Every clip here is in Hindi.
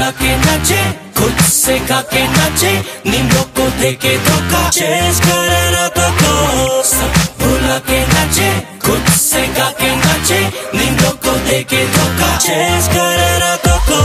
भुला के नाचे, खुद से खा के नाचे, नींदों को देके धोखा, चेस करे रातों को। सब भुला के नाचे, खुद से खा के नाचे, नींदों को देके धोखा, चेस करे रातों को।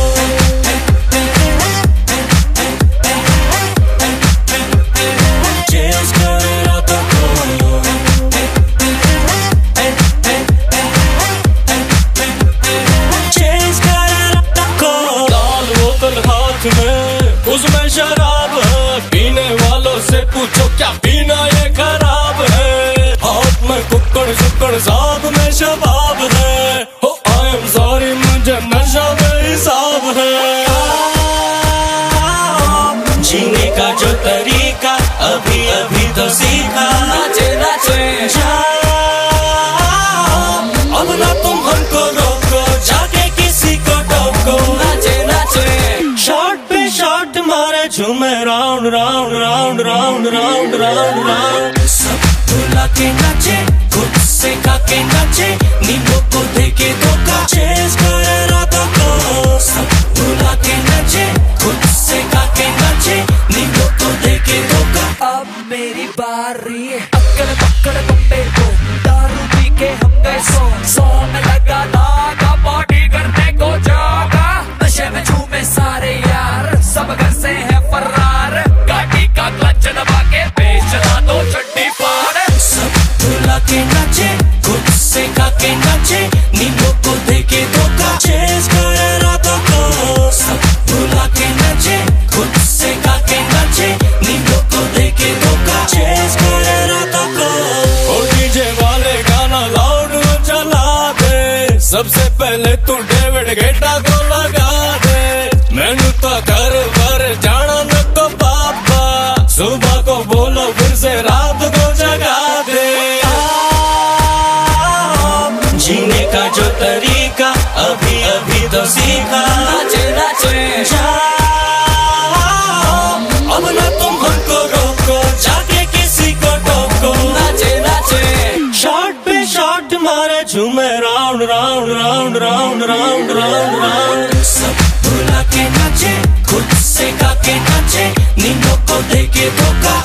उसमें शराब है, पीने वालों से पूछो क्या पीना ये खराब है। हाथ में कुक्कड़ सुक्कड़ साहब में शबाब है। हो आई एम सॉरी मुझे नशा में हिसाब है। जीने का जो तरीका अभी अभी तो सीखा, नाचे नाचे अब ना तुम हमको रोको, जाके किसी को टोको, नाचे नाचे शॉट पे शॉट मारे झूमे round round round round round round round. सब भुला के नाचे, खुद से खा के नाचे, नींदों को देके धोखा, चेस करे रातों को। सब भुला के नाचे, खुद से खा के नाचे, नींदों को देके धोखा। अब मेरी बारी, अक्कल पकड़ बम्बे को, दारू पी के हम गए सो में लगा धागा, पार्टी करने को जागा, नशे में झूमे सारे यार, सब घर से है फरार, गाड़ी का क्लच दबा के बेचना दो चड्डी पार। सब भुला के नाचे, खुद से खा के नाचे, नींदों को देके धोखा, चेस करे रातों को। सब भुला के नाचे, खुद से खा के नाचे, नींदों को देके धोखा, चेस करे रातों को। ओ डीजे वाले गाना लाउड चला दे, सबसे पहले तू डेविड गेटा को लगा दे। मैनू तो घर भर जाना न को पापा, सुबह को बोलो फिर से रात को जगा दे। जीने का जो तरीका अभी अभी तो सीखा, नाचे नाचे अब ना तुम हमको रोको, जाके किसी को टोको, नाचे नाचे शॉट पे शॉट मारे झूमे round round round round round round round. सब भुला के नाचे, खुद से खा के नाचे, नींदों को देके धोखा,